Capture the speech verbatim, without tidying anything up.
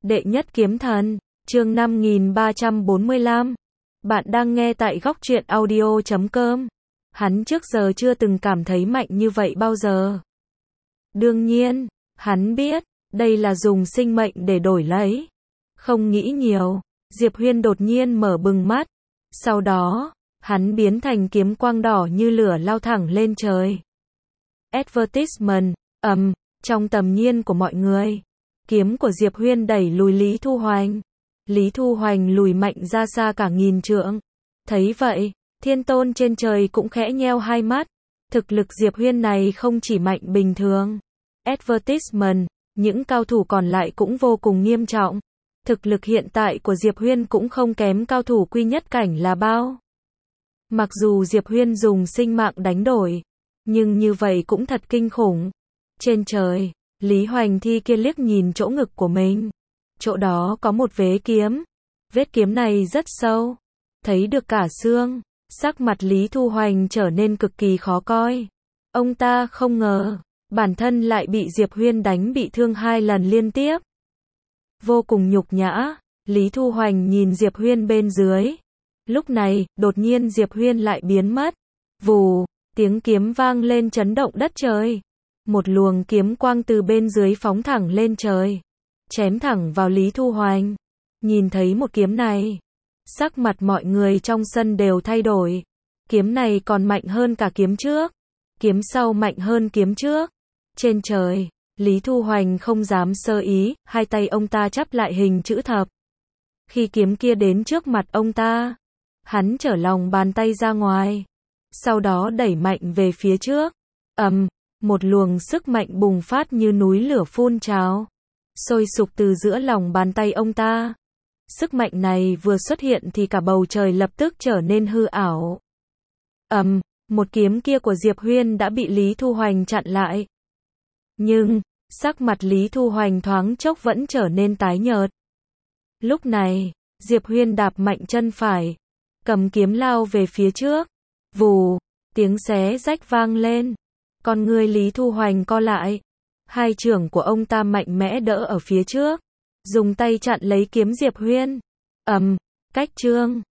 Đệ nhất kiếm thần, chương năm nghìn ba trăm bốn mươi lăm. Bạn đang nghe tại góc truyện audio chấm com. Hắn trước giờ chưa từng cảm thấy mạnh như vậy bao giờ. Đương nhiên, hắn biết, đây là dùng sinh mệnh để đổi lấy. Không nghĩ nhiều, Diệp Huyên đột nhiên mở bừng mắt. Sau đó, hắn biến thành kiếm quang đỏ như lửa lao thẳng lên trời. Advertisement, ầm, trong tầm nhiên của mọi người. Kiếm của Diệp Huyên đẩy lùi Lý Thu Hoành. Lý Thu Hoành lùi mạnh ra xa cả nghìn trượng. Thấy vậy, Thiên Tôn trên trời cũng khẽ nheo hai mắt. Thực lực Diệp Huyên này không chỉ mạnh bình thường. Advertisement, những cao thủ còn lại cũng vô cùng nghiêm trọng. Thực lực hiện tại của Diệp Huyên cũng không kém cao thủ quy nhất cảnh là bao. Mặc dù Diệp Huyên dùng sinh mạng đánh đổi, nhưng như vậy cũng thật kinh khủng. Trên trời, Lý Hoành Thi kia liếc nhìn chỗ ngực của mình. Chỗ đó có một vế kiếm. Vết kiếm này rất sâu, thấy được cả xương. Sắc mặt Lý Thu Hoành trở nên cực kỳ khó coi. Ông ta không ngờ, bản thân lại bị Diệp Huyên đánh bị thương hai lần liên tiếp. Vô cùng nhục nhã, Lý Thu Hoành nhìn Diệp Huyên bên dưới. Lúc này, đột nhiên Diệp Huyên lại biến mất. Vù, tiếng kiếm vang lên chấn động đất trời. Một luồng kiếm quang từ bên dưới phóng thẳng lên trời, chém thẳng vào Lý Thu Hoành. Nhìn thấy một kiếm này, sắc mặt mọi người trong sân đều thay đổi. Kiếm này còn mạnh hơn cả kiếm trước. Kiếm sau mạnh hơn kiếm trước. Trên trời, Lý Thu Hoành không dám sơ ý, hai tay ông ta chắp lại hình chữ thập. Khi kiếm kia đến trước mặt ông ta, hắn trở lòng bàn tay ra ngoài, sau đó đẩy mạnh về phía trước. Ầm, một luồng sức mạnh bùng phát như núi lửa phun trào, sôi sục từ giữa lòng bàn tay ông ta. Sức mạnh này vừa xuất hiện thì cả bầu trời lập tức trở nên hư ảo. Ầm, một kiếm kia của Diệp Huyên đã bị Lý Thu Hoành chặn lại. Nhưng, sắc mặt Lý Thu Hoành thoáng chốc vẫn trở nên tái nhợt. Lúc này, Diệp Huyên đạp mạnh chân phải, cầm kiếm lao về phía trước. Vù, tiếng xé rách vang lên. Con người Lý Thu Hoành co lại. Hai chưởng của ông ta mạnh mẽ đỡ ở phía trước, dùng tay chặn lấy kiếm Diệp Huyên. Ầm, cách trương,